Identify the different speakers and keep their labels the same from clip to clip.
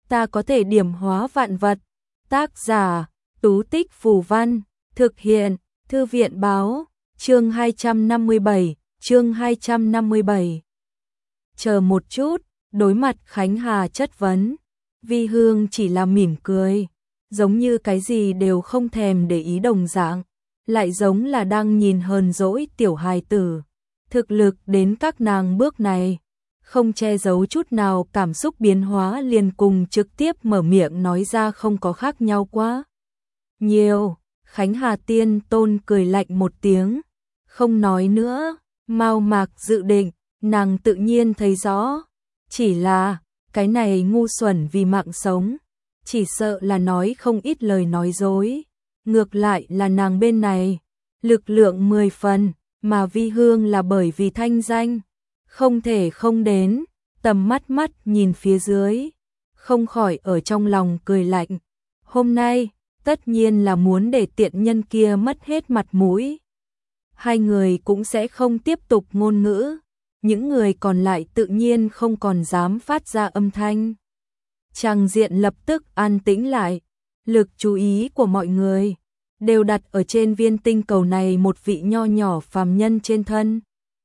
Speaker 1: ta có thể điểm hóa vạn vật. Tác giả, Tú Tích Phù Văn, thực hiện, Thư viện Báo, chương 257. Chờ một chút, đối mặt Khánh Hà chất vấn, Vi Hương chỉ là mỉm cười, giống như cái gì đều không thèm để ý đồng dạng, lại giống là đang nhìn hờn dỗi tiểu hài tử. Thực lực đến các nàng bước này, không che giấu chút nào cảm xúc biến hóa, liền cùng trực tiếp mở miệng nói ra không có khác nhau quá nhiều. Khánh Hà tiên tôn cười lạnh một tiếng, không nói nữa. Mao Mạc dự định, nàng tự nhiên thấy rõ, chỉ là cái này ngu xuẩn vì mạng sống, chỉ sợ là nói không ít lời nói dối. Ngược lại là nàng bên này, lực lượng 10 phần, mà Vi Hương là bởi vì thanh danh, không thể không đến, tầm mắt nhìn phía dưới, không khỏi ở trong lòng cười lạnh. Hôm nay, tất nhiên là muốn để tiện nhân kia mất hết mặt mũi. Hai người cũng sẽ không tiếp tục ngôn ngữ, những người còn lại tự nhiên không còn dám phát ra âm thanh. Tràng diện lập tức an tĩnh lại, lực chú ý của mọi người đều đặt ở trên viên tinh cầu này một vị nho nhỏ phàm nhân trên thân.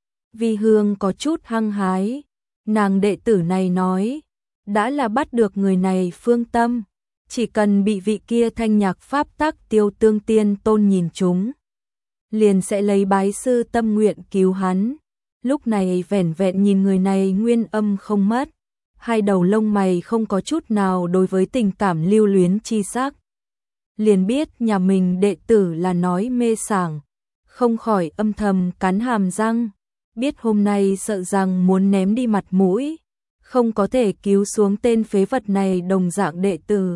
Speaker 1: Vi Hương có chút hăng hái, nàng đệ tử này nói, đã là bắt được người này phương tâm, chỉ cần bị vị kia thanh nhạc pháp tắc Tiêu Tương tiên tôn nhìn trúng, liền sẽ lấy bái sư tâm nguyện cứu hắn. Lúc này vẻn vẹn nhìn người này nguyên âm không mất, hai đầu lông mày không có chút nào đối với tình cảm lưu luyến chi sắc, liền biết nhà mình đệ tử là nói mê sảng, không khỏi âm thầm cắn hàm răng, biết hôm nay sợ rằng muốn ném đi mặt mũi, không có thể cứu xuống tên phế vật này đồng dạng đệ tử.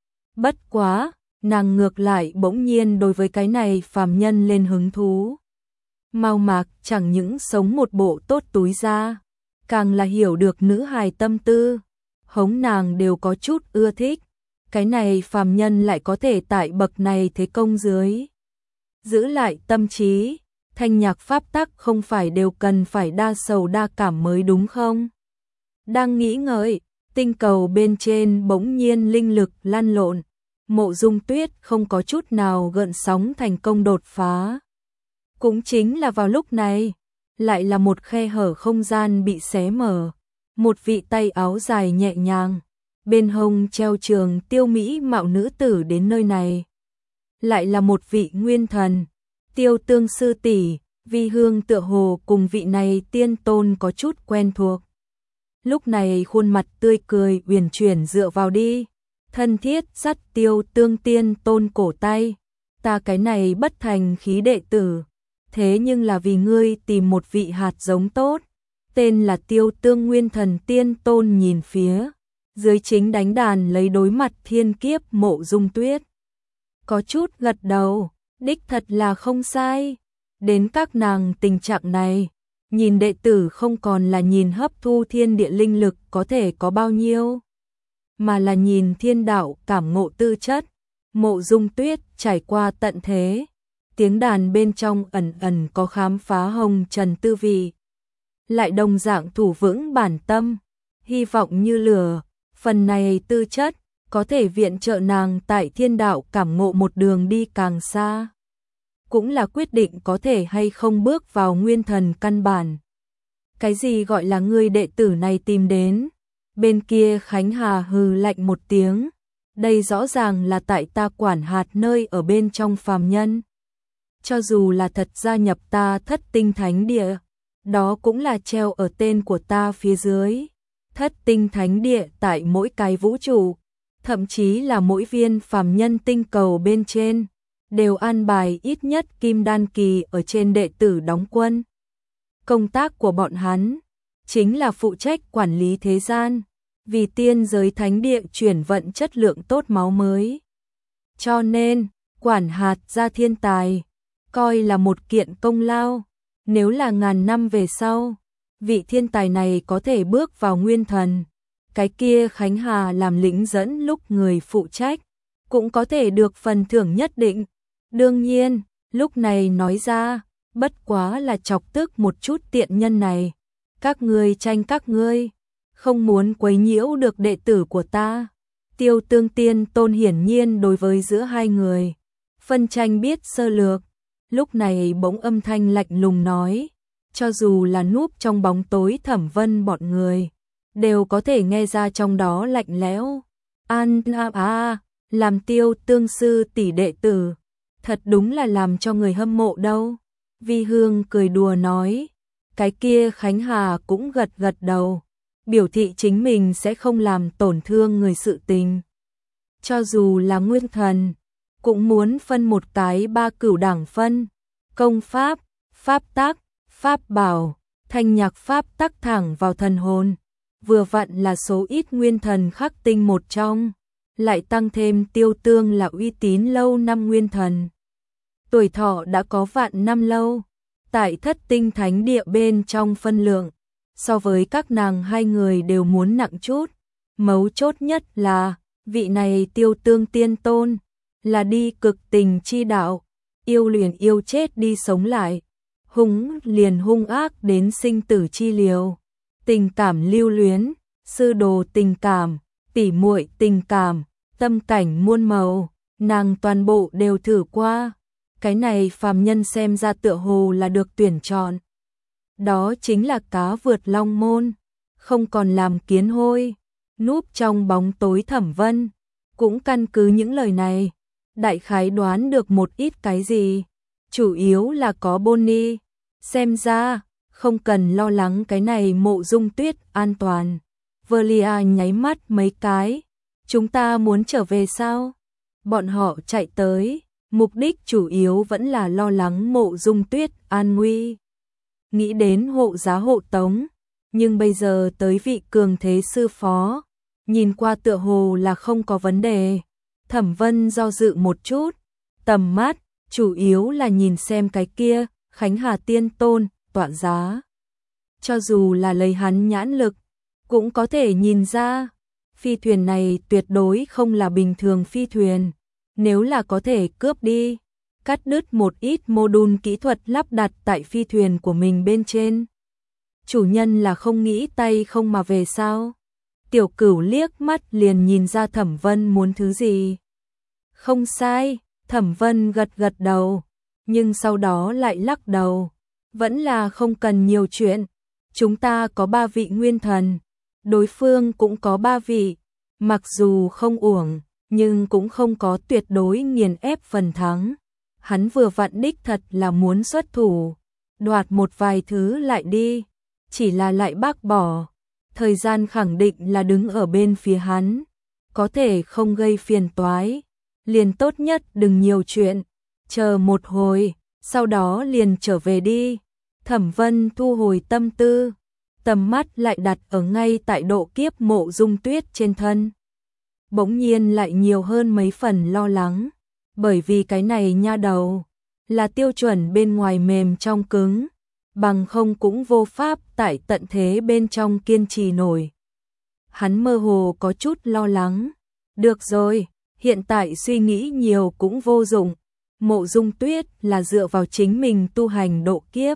Speaker 1: Bất quá, nàng ngược lại bỗng nhiên đối với cái này phàm nhân lên hứng thú. Mao Mạc chẳng những sống một bộ tốt túi ra, càng là hiểu được nữ hài tâm tư, hống nàng đều có chút ưa thích. Cái này phàm nhân lại có thể tại bậc này thế công dưới giữ lại tâm trí, thanh nhạc pháp tắc không phải đều cần phải đa sầu đa cảm mới đúng không? Đang nghĩ ngợi, tinh cầu bên trên bỗng nhiên linh lực lan lộn, Mộ Dung Tuyết không có chút nào gợn sóng thành công đột phá. Cũng chính là vào lúc này, lại là một khe hở không gian bị xé mở, một vị tay áo dài nhẹ nhàng, bên hông treo trường tiêu mỹ mạo nữ tử đến nơi này. Lại là một vị nguyên thần, Tiêu Tương sư tỷ. Vi Hương tựa hồ cùng vị này tiên tôn có chút quen thuộc. Lúc này khuôn mặt tươi cười uyển chuyển dựa vào đi, thân thiết dắt Tiêu Tương tiên tôn cổ tay. Ta cái này bất thành khí đệ tử, thế nhưng là vì ngươi tìm một vị hạt giống tốt, tên là Tiêu Tương nguyên thần tiên tôn nhìn phía dưới chính đánh đàn lấy đối mặt thiên kiếp Mộ Dung Tuyết, có chút gật đầu, đích thật là không sai. Đến các nàng tình trạng này, nhìn đệ tử không còn là nhìn hấp thu thiên địa linh lực có thể có bao nhiêu, mà là nhìn thiên đạo cảm ngộ tư chất. Mộ Dung Tuyết trải qua tận thế, tiếng đàn bên trong ẩn ẩn có khám phá hồng trần tư vị, lại đồng dạng thủ vững bản tâm, hy vọng như lửa. Phần này tư chất có thể viện trợ nàng tại thiên đạo cảm ngộ một đường đi càng xa, cũng là quyết định có thể hay không bước vào nguyên thần căn bản. Cái gì gọi là người đệ tử này tìm đến? Bên kia Khánh Hà hừ lạnh một tiếng, đây rõ ràng là tại ta quản hạt nơi ở bên trong phàm nhân. Cho dù là thật gia nhập ta Thất Tinh Thánh Địa, đó cũng là treo ở tên của ta phía dưới. Thất Tinh Thánh Địa tại mỗi cái vũ trụ, thậm chí là mỗi viên phàm nhân tinh cầu bên trên, đều an bài ít nhất kim đan kỳ ở trên đệ tử đóng quân. Công tác của bọn hắn chính là phụ trách quản lý thế gian, vì tiên giới thánh địa chuyển vận chất lượng tốt máu mới. Cho nên, quản hạt ra thiên tài, coi là một kiện công lao. Nếu là ngàn năm về sau, vị thiên tài này có thể bước vào nguyên thần, cái kia Khánh Hà làm lĩnh dẫn lúc người phụ trách, cũng có thể được phần thưởng nhất định. Đương nhiên, lúc này nói ra, bất quá là chọc tức một chút tiện nhân này. Các ngươi tranh các ngươi, không muốn quấy nhiễu được đệ tử của ta, Tiêu Tương Tiên Tôn hiển nhiên đối với giữa hai người phân tranh biết sơ lược, lúc này bỗng âm thanh lạnh lùng nói, cho dù là núp trong bóng tối Thẩm Vân bọn người, đều có thể nghe ra trong đó lạnh lẽo. Làm Tiêu Tương sư tỷ đệ tử, thật đúng là làm cho người hâm mộ đâu. Vi Hương cười đùa nói, cái kia Khánh Hà cũng gật gật đầu, biểu thị chính mình sẽ không làm tổn thương người sự tình. Cho dù là nguyên thần, cũng muốn phân một cái ba cửu đẳng phân, công pháp, pháp tắc, pháp bảo, thanh nhạc pháp tắc thẳng vào thần hồn, vừa vặn là số ít nguyên thần khắc tinh một trong, lại tăng thêm Tiêu Tương là uy tín lâu năm nguyên thần. Tuổi thọ đã có vạn năm lâu, tại Thất Tinh Thánh Địa bên trong phân lượng, so với các nàng hai người đều muốn nặng chút, mấu chốt nhất là, vị này Tiêu Tương Tiên Tôn, là đi cực tình chi đạo, yêu liền yêu chết đi sống lại, hung ác đến sinh tử chi liều, tình cảm lưu luyến, sư đồ tình cảm, tỉ muội tình cảm, tâm cảnh muôn màu, nàng toàn bộ đều thử qua. Cái này phàm nhân xem ra tựa hồ là được tuyển chọn. Đó chính là cá vượt long môn, không còn làm kiến hôi. Núp trong bóng tối Thẩm Vân, cũng căn cứ những lời này, đại khái đoán được một ít cái gì. Chủ yếu là có Bonnie, xem ra, không cần lo lắng cái này Mộ Dung Tuyết an toàn. Velia nháy mắt mấy cái, chúng ta muốn trở về sao? Bọn họ chạy tới. Mục đích chủ yếu vẫn là lo lắng Mộ Dung Tuyết an nguy. Nghĩ đến hộ giá hộ tống, nhưng bây giờ tới vị cường thế sư phó, nhìn qua tựa hồ là không có vấn đề. Thẩm Vân do dự một chút, tầm mắt, chủ yếu là nhìn xem cái kia, Khánh Hà Tiên Tôn, tọa giá. Cho dù là lấy hắn nhãn lực, cũng có thể nhìn ra, phi thuyền này tuyệt đối không là bình thường phi thuyền. Nếu là có thể cướp đi, cắt đứt một ít mô-đun kỹ thuật lắp đặt tại phi thuyền của mình bên trên. Chủ nhân là không nghĩ tay không mà về sao? Tiểu Cửu liếc mắt liền nhìn ra Thẩm Vân muốn thứ gì. Không sai, Thẩm Vân gật gật đầu, nhưng sau đó lại lắc đầu. Vẫn là không cần nhiều chuyện, chúng ta có 3 vị nguyên thần, đối phương cũng có 3 vị, mặc dù không uổng, nhưng cũng không có tuyệt đối nghiền ép phần thắng. Hắn vừa vặn đích thật là muốn xuất thủ, đoạt một vài thứ lại đi, chỉ là lại bác bỏ. Thời gian khẳng định là đứng ở bên phía hắn, có thể không gây phiền toái, liền tốt nhất đừng nhiều chuyện, chờ một hồi, sau đó liền trở về đi. Thẩm Vân thu hồi tâm tư, tầm mắt lại đặt ở ngay tại độ kiếp Mộ Dung Tuyết trên thân. Bỗng nhiên lại nhiều hơn mấy phần lo lắng, bởi vì cái này nha đầu, là tiêu chuẩn bên ngoài mềm trong cứng, bằng không cũng vô pháp tại tận thế bên trong kiên trì nổi. Hắn mơ hồ có chút lo lắng, được rồi, hiện tại suy nghĩ nhiều cũng vô dụng, Mộ Dung Tuyết là dựa vào chính mình tu hành độ kiếp.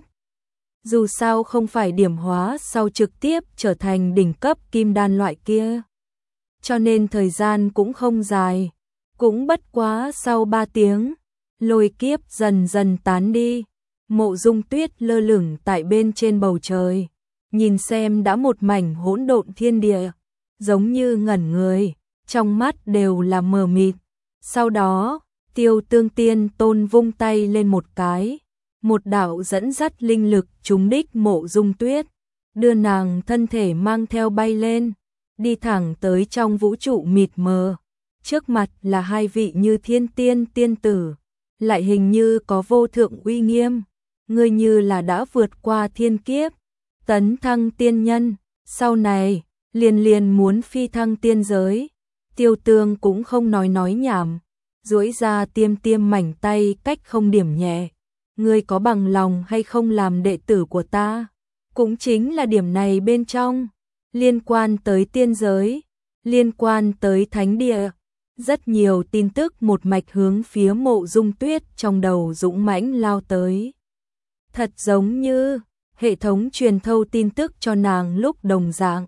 Speaker 1: Dù sao không phải điểm hóa sau trực tiếp trở thành đỉnh cấp kim đan loại kia. Cho nên thời gian cũng không dài, cũng bất quá sau 3 tiếng, lôi kiếp dần dần tán đi. Mộ Dung Tuyết lơ lửng tại bên trên bầu trời, nhìn xem đã một mảnh hỗn độn thiên địa, giống như ngẩn người, trong mắt đều là mờ mịt. Sau đó, Tiêu Tương Tiên Tôn vung tay lên một cái, một đạo dẫn dắt linh lực trúng đích Mộ Dung Tuyết, đưa nàng thân thể mang theo bay lên, đi thẳng tới trong vũ trụ mịt mờ. Trước mặt là 2 vị như thiên tiên tiên tử, lại hình như có vô thượng uy nghiêm, người như là đã vượt qua thiên kiếp, tấn thăng tiên nhân, sau này liền muốn phi thăng tiên giới. Tiêu Tương cũng không nói nhảm, duỗi ra tiêm mảnh tay cách không điểm nhẹ. Ngươi có bằng lòng hay không làm đệ tử của ta? Cũng chính là điểm này bên trong, liên quan tới tiên giới, liên quan tới thánh địa. Rất nhiều tin tức một mạch hướng phía Mộ Dung Tuyết trong đầu dũng mãnh lao tới. Thật giống như hệ thống truyền thâu tin tức cho nàng lúc đồng dạng.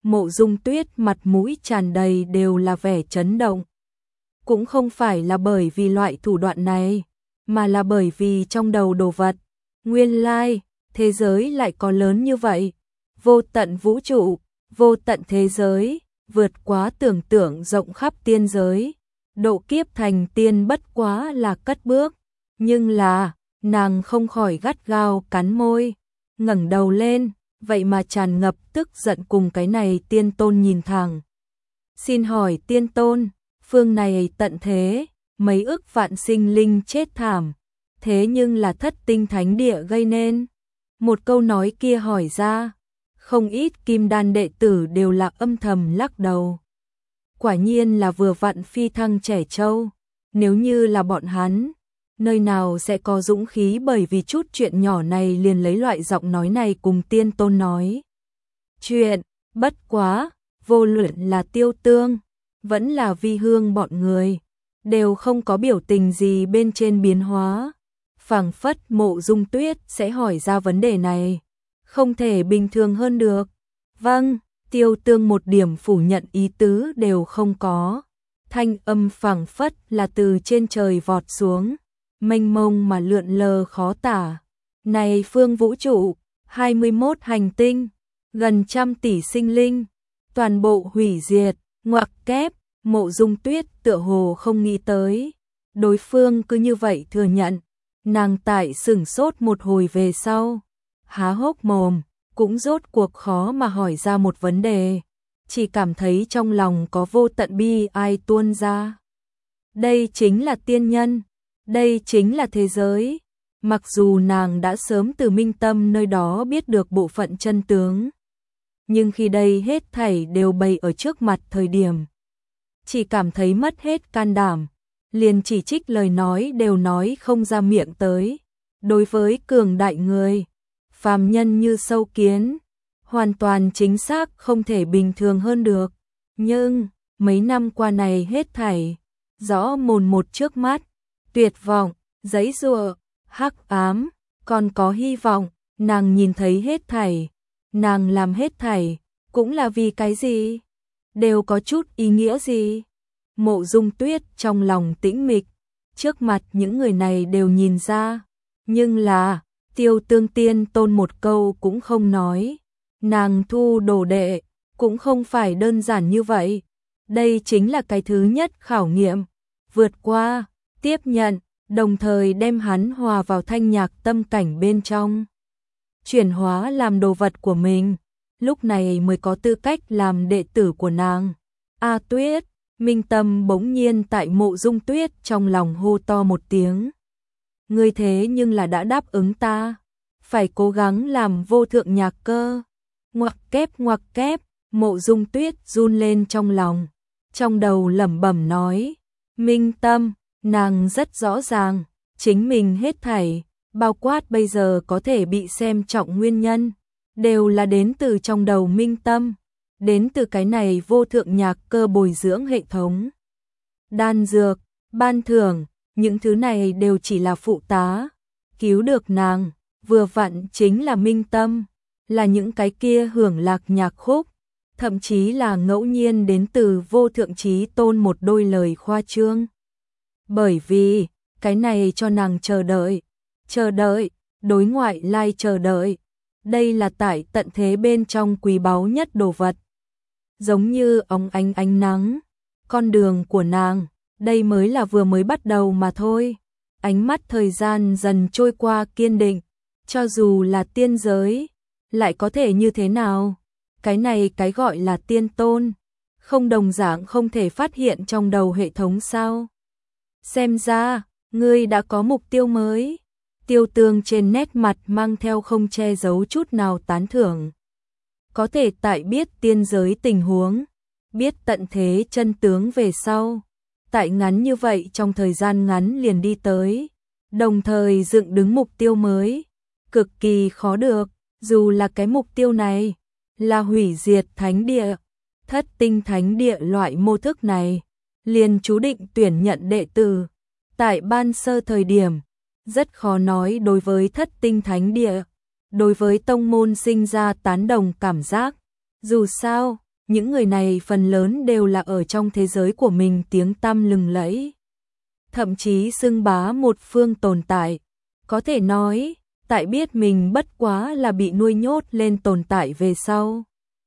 Speaker 1: Mộ Dung Tuyết mặt mũi tràn đầy đều là vẻ chấn động. Cũng không phải là bởi vì loại thủ đoạn này, mà là bởi vì trong đầu đồ vật, nguyên lai, thế giới lại có lớn như vậy. Vô tận vũ trụ, vô tận thế giới, vượt quá tưởng tượng rộng khắp tiên giới. Độ kiếp thành tiên bất quá là cất bước, nhưng là, nàng không khỏi gắt gao cắn môi, ngẩng đầu lên, vậy mà tràn ngập tức giận cùng cái này tiên tôn nhìn thẳng. Xin hỏi tiên tôn, phương này tận thế, mấy ức vạn sinh linh chết thảm, thế nhưng là thất tinh thánh địa gây nên. Một câu nói kia hỏi ra, không ít kim đan đệ tử đều là âm thầm lắc đầu. Quả nhiên là vừa vặn phi thăng trẻ trâu, nếu như là bọn hắn, nơi nào sẽ có dũng khí bởi vì chút chuyện nhỏ này liền lấy loại giọng nói này cùng tiên tôn nói. Chuyện, bất quá, vô luận là Tiêu Tương, vẫn là Vi Hương bọn người, đều không có biểu tình gì bên trên biến hóa. Phảng phất Mộ Dung Tuyết sẽ hỏi ra vấn đề này, không thể bình thường hơn được. Vâng, Tiêu Tương một điểm phủ nhận ý tứ đều không có. Thanh âm phảng phất là từ trên trời vọt xuống, mênh mông mà lượn lờ khó tả. Này phương vũ trụ, 21 hành tinh, gần 100 tỷ sinh linh, toàn bộ hủy diệt, ngoặc kép. Mộ Dung Tuyết tựa hồ không nghĩ tới, đối phương cứ như vậy thừa nhận. Nàng tại sửng sốt một hồi về sau, há hốc mồm, cũng rốt cuộc khó mà hỏi ra một vấn đề, chỉ cảm thấy trong lòng có vô tận bi ai tuôn ra. Đây chính là tiên nhân, đây chính là thế giới. Mặc dù nàng đã sớm từ Minh Tâm nơi đó biết được bộ phận chân tướng, nhưng khi đây hết thảy đều bày ở trước mặt thời điểm, chỉ cảm thấy mất hết can đảm, liền chỉ trích lời nói đều nói không ra miệng tới. Đối với cường đại người, phàm nhân như sâu kiến, hoàn toàn chính xác không thể bình thường hơn được. Nhưng, mấy năm qua này hết thảy, rõ mồn một trước mắt, tuyệt vọng, giãy giụa, hắc ám, còn có hy vọng, nàng nhìn thấy hết thảy, nàng làm hết thảy, cũng là vì cái gì? Đều có chút ý nghĩa gì? Mộ Dung Tuyết trong lòng tĩnh mịch, trước mặt những người này đều nhìn ra, nhưng là, Tiêu Tương tiên tôn một câu cũng không nói, nàng thu đồ đệ, cũng không phải đơn giản như vậy, đây chính là cái thứ nhất khảo nghiệm, vượt qua, tiếp nhận, đồng thời đem hắn hòa vào thanh nhạc tâm cảnh bên trong, chuyển hóa làm đồ vật của mình, lúc này mới có tư cách làm đệ tử của nàng. A Tuyết, Minh Tâm bỗng nhiên tại Mộ Dung Tuyết trong lòng hô to một tiếng. Ngươi thế nhưng là đã đáp ứng ta, phải cố gắng làm vô thượng nhạc cơ. Ngoặc kép, Mộ Dung Tuyết run lên trong lòng, trong đầu lẩm bẩm nói, Minh Tâm, nàng rất rõ ràng, chính mình hết thảy, bao quát bây giờ có thể bị xem trọng nguyên nhân, đều là đến từ trong đầu Minh Tâm, đến từ cái này vô thượng nhạc cơ bồi dưỡng hệ thống. Đan dược, ban thưởng, những thứ này đều chỉ là phụ tá, cứu được nàng, vừa vặn chính là Minh Tâm, là những cái kia hưởng lạc nhạc khúc, thậm chí là ngẫu nhiên đến từ vô thượng chí tôn một đôi lời khoa trương. Bởi vì, cái này cho nàng chờ đợi, đối ngoại lai chờ đợi, đây là tại tận thế bên trong quý báu nhất đồ vật. Giống như óng ánh nắng, con đường của nàng, đây mới là vừa mới bắt đầu mà thôi. Ánh mắt thời gian dần trôi qua kiên định, cho dù là tiên giới, lại có thể như thế nào? Cái này cái gọi là tiên tôn, không đồng dạng không thể phát hiện trong đầu hệ thống sao? Xem ra, ngươi đã có mục tiêu mới. Tiêu Tương trên nét mặt mang theo không che giấu chút nào tán thưởng. Có thể tại biết tiên giới tình huống, biết tận thế chân tướng về sau, tại ngắn như vậy trong thời gian ngắn liền đi tới, đồng thời dựng đứng mục tiêu mới, cực kỳ khó được, dù là cái mục tiêu này là hủy diệt thánh địa, thất tinh thánh địa loại mô thức này, liền chú định tuyển nhận đệ tử. Tại ban sơ thời điểm, rất khó nói đối với thất tinh thánh địa, đối với tông môn sinh ra tán đồng cảm giác. Dù sao, những người này phần lớn đều là ở trong thế giới của mình tiếng tăm lừng lẫy, thậm chí xưng bá một phương tồn tại, có thể nói, tại biết mình bất quá là bị nuôi nhốt lên tồn tại về sau.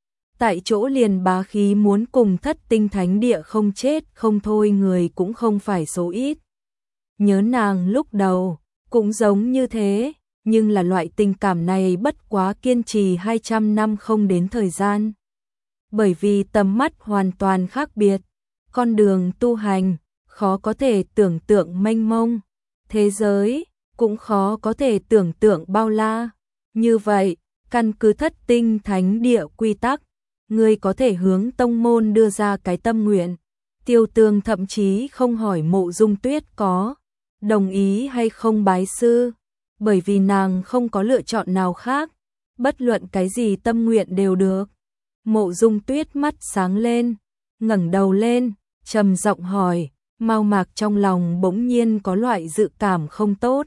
Speaker 1: Tại chỗ liền bá khí muốn cùng Thất Tinh Thánh Địa không chết không thôi người cũng không phải số ít. Nhớ nàng lúc đầu, cũng giống như thế, nhưng là loại tình cảm này bất quá kiên trì 200 năm không đến thời gian. Bởi vì tầm mắt hoàn toàn khác biệt, con đường tu hành, khó có thể tưởng tượng mênh mông, thế giới, cũng khó có thể tưởng tượng bao la. Như vậy, căn cứ Thất Tinh Thánh Địa quy tắc, ngươi có thể hướng tông môn đưa ra cái tâm nguyện. Tiêu Tường thậm chí không hỏi Mộ Dung Tuyết có đồng ý hay không bái sư, bởi vì nàng không có lựa chọn nào khác, bất luận cái gì tâm nguyện đều được. Mộ Dung Tuyết mắt sáng lên, ngẩng đầu lên, trầm giọng hỏi, Mao Mạc trong lòng bỗng nhiên có loại dự cảm không tốt.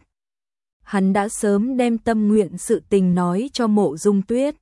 Speaker 1: Hắn đã sớm đem tâm nguyện sự tình nói cho Mộ Dung Tuyết.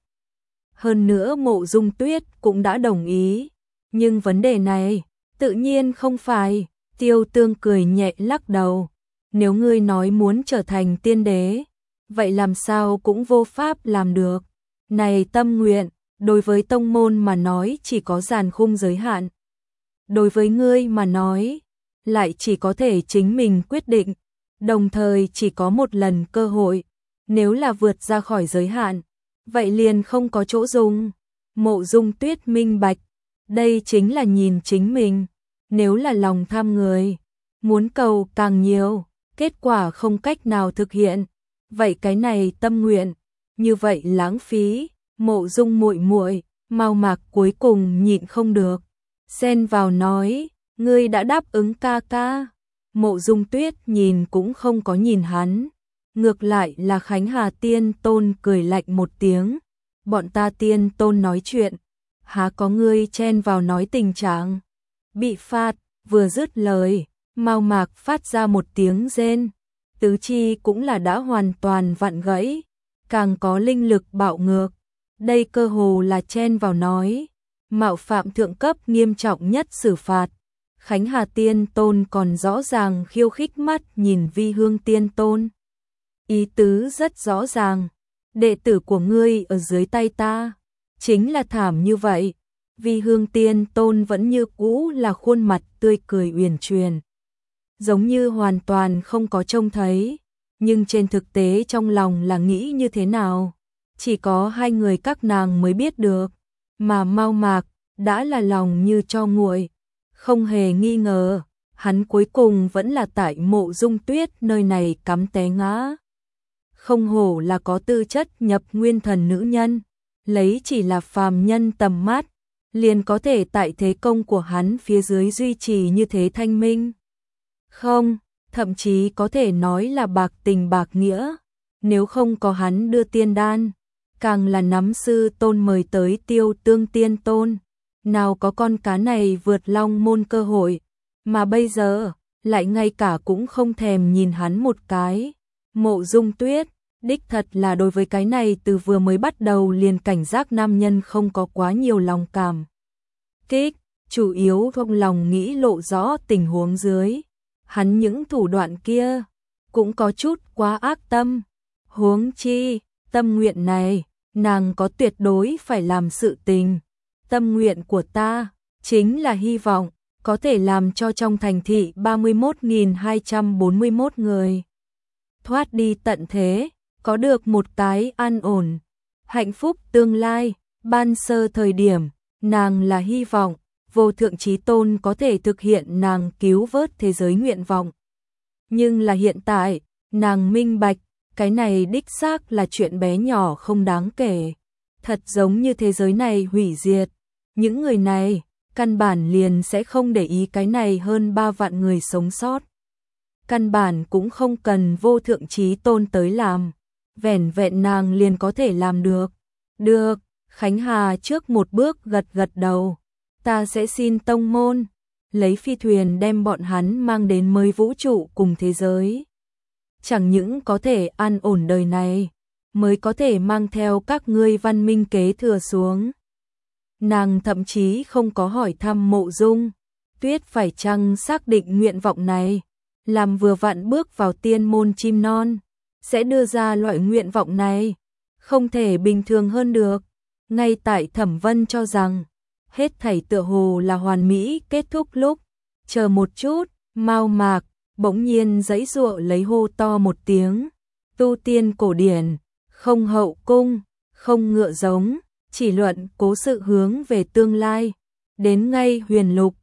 Speaker 1: Hơn nữa Mộ Dung Tuyết cũng đã đồng ý, nhưng vấn đề này, tự nhiên không phải. Tiêu Tương cười nhẹ lắc đầu, nếu ngươi nói muốn trở thành tiên đế, vậy làm sao cũng vô pháp làm được. Này tâm nguyện, đối với tông môn mà nói chỉ có dàn khung giới hạn. Đối với ngươi mà nói, lại chỉ có thể chính mình quyết định, đồng thời chỉ có một lần cơ hội, nếu là vượt ra khỏi giới hạn, vậy liền không có chỗ dùng. Mộ Dung Tuyết minh bạch, đây chính là nhìn chính mình, nếu là lòng tham người, muốn cầu càng nhiều, kết quả không cách nào thực hiện, vậy cái này tâm nguyện, như vậy lãng phí. Mộ Dung muội muội, Mao Mạc cuối cùng nhịn không được, xen vào nói, ngươi đã đáp ứng ca ca. Mộ Dung Tuyết nhìn cũng không có nhìn hắn, ngược lại là Khánh Hà Tiên Tôn cười lạnh một tiếng, bọn ta Tiên Tôn nói chuyện, há có ngươi chen vào nói tình trạng. Bị phạt, vừa dứt lời, Mao Mạc phát ra một tiếng rên, tứ chi cũng là đã hoàn toàn vặn gãy, càng có linh lực bạo ngược. Đây cơ hồ là chen vào nói, mạo phạm thượng cấp nghiêm trọng nhất xử phạt. Khánh Hà Tiên Tôn còn rõ ràng khiêu khích mắt nhìn Vi Hương Tiên Tôn. Ý tứ rất rõ ràng, đệ tử của ngươi ở dưới tay ta, chính là thảm như vậy. Vi Hương Tiên Tôn vẫn như cũ là khuôn mặt tươi cười uyển chuyển, giống như hoàn toàn không có trông thấy, nhưng trên thực tế trong lòng là nghĩ như thế nào, chỉ có hai người các nàng mới biết được, mà Mao Mạc đã là lòng như tro nguội, không hề nghi ngờ, hắn cuối cùng vẫn là tại Mộ Dung Tuyết nơi này cắm té ngã. Không hổ là có tư chất nhập nguyên thần nữ nhân, lấy chỉ là phàm nhân tầm mắt, liền có thể tại thế công của hắn phía dưới duy trì như thế thanh minh. Không, thậm chí có thể nói là bạc tình bạc nghĩa, nếu không có hắn đưa tiên đan, càng là nắm sư tôn mời tới Tiêu Tương Tiên Tôn, nào có con cá này vượt long môn cơ hội, mà bây giờ, lại ngay cả cũng không thèm nhìn hắn một cái. Mộ Dung Tuyết, đích thật là đối với cái này từ vừa mới bắt đầu liền cảnh giác nam nhân không có quá nhiều lòng cảm kích, chủ yếu trong lòng nghĩ lộ rõ tình huống dưới. Hắn những thủ đoạn kia, cũng có chút quá ác tâm, huống chi, tâm nguyện này, nàng có tuyệt đối phải làm sự tình. Tâm nguyện của ta, chính là hy vọng, có thể làm cho trong thành thị 31.241 người thoát đi tận thế, có được một cái an ổn, hạnh phúc tương lai. Ban sơ thời điểm, nàng là hy vọng, Vô Thượng Chí Tôn có thể thực hiện nàng cứu vớt thế giới nguyện vọng. Nhưng là hiện tại, nàng minh bạch, cái này đích xác là chuyện bé nhỏ không đáng kể. Thật giống như thế giới này hủy diệt, những người này, căn bản liền sẽ không để ý cái này hơn 3 vạn người sống sót. Căn bản cũng không cần Vô Thượng Chí Tôn tới làm, vẻn vẹn nàng liền có thể làm được. Được, Khánh Hà trước một bước gật gật đầu, ta sẽ xin tông môn, lấy phi thuyền đem bọn hắn mang đến mới vũ trụ cùng thế giới. Chẳng những có thể an ổn đời này, mới có thể mang theo các ngươi văn minh kế thừa xuống. Nàng thậm chí không có hỏi thăm Mộ Dung Tuyết phải chăng xác định nguyện vọng này, làm vừa vặn bước vào tiên môn chim non, sẽ đưa ra loại nguyện vọng này, không thể bình thường hơn được. Ngay tại Thẩm Vân cho rằng hết thảy tựa hồ là hoàn mỹ kết thúc lúc, chờ một chút, Mao Mạc bỗng nhiên giãy giụa lấy hô to một tiếng, tu tiên cổ điển, không hậu cung, không ngựa giống, chỉ luận cố sự hướng về tương lai, đến ngay huyền lục,